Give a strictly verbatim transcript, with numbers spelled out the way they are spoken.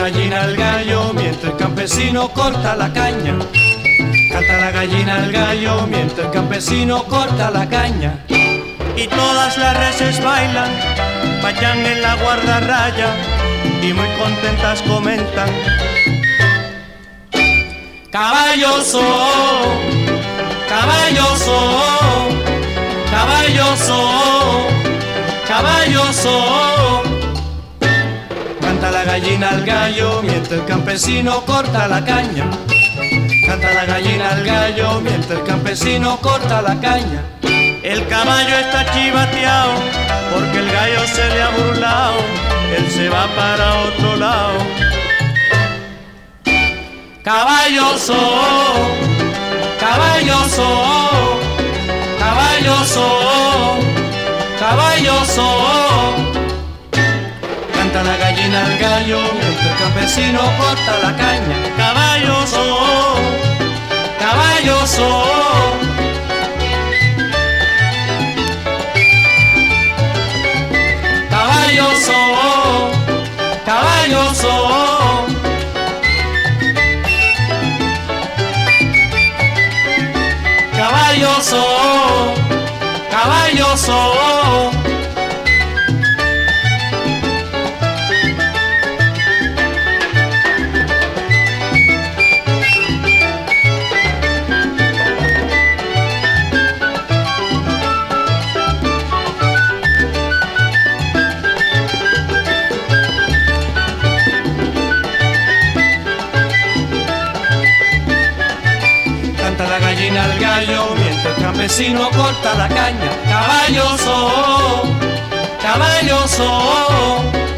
gallina al gallo mientras el campesino corta la caña. Canta la gallina al gallo mientras el campesino corta la caña. Y todas las reses bailan, vayan en la guardarraya y muy contentas comentan: caballoso, caballoso, caballoso, caballoso. Canta la gallina al gallo mientras el campesino corta la caña. Canta la gallina al gallo mientras el campesino corta la caña. El caballo está chivateado porque el gallo se le ha burlado. Él se va para otro lado. Caballoso, caballoso, caballoso, caballoso. Canta la gallina al gallo mientras el campesino corta la caña. Caballoso, caballoso. Caballoso, caballoso. Caballoso, caballoso. Canta la gallina al gallo mientras el campesino corta la caña. Caballoso, caballoso.